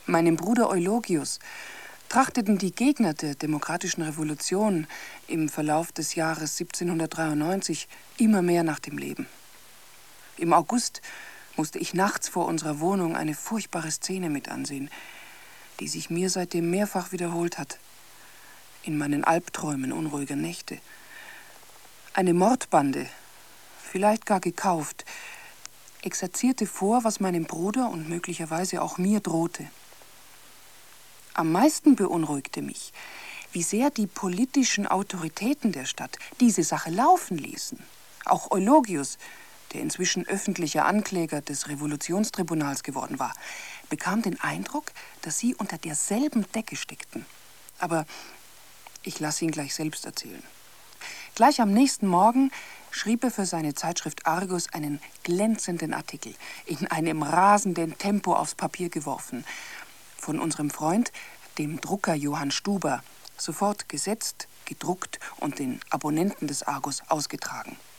Meinem Bruder Eulogius trachteten die Gegner der demokratischen Revolution im Verlauf des Jahres 1793 immer mehr nach dem Leben. Im August musste ich nachts vor unserer Wohnung eine furchtbare Szene mit ansehen, die sich mir seitdem mehrfach wiederholt hat. In meinen Albträumen unruhiger Nächte. Eine Mordbande, vielleicht gar gekauft, exerzierte vor, was meinem Bruder und möglicherweise auch mir drohte. Am meisten beunruhigte mich, wie sehr die politischen Autoritäten der Stadt diese Sache laufen ließen. Auch Eulogius, der inzwischen öffentlicher Ankläger des Revolutionstribunals geworden war, bekam den Eindruck, dass sie unter derselben Decke steckten. Aber ich lasse ihn gleich selbst erzählen. Gleich am nächsten Morgen schrieb er für seine Zeitschrift Argus einen glänzenden Artikel, in einem rasenden Tempo aufs Papier geworfen. Von unserem Freund, dem Drucker Johann Stuber, sofort gesetzt, gedruckt und den Abonnenten des Argus ausgetragen.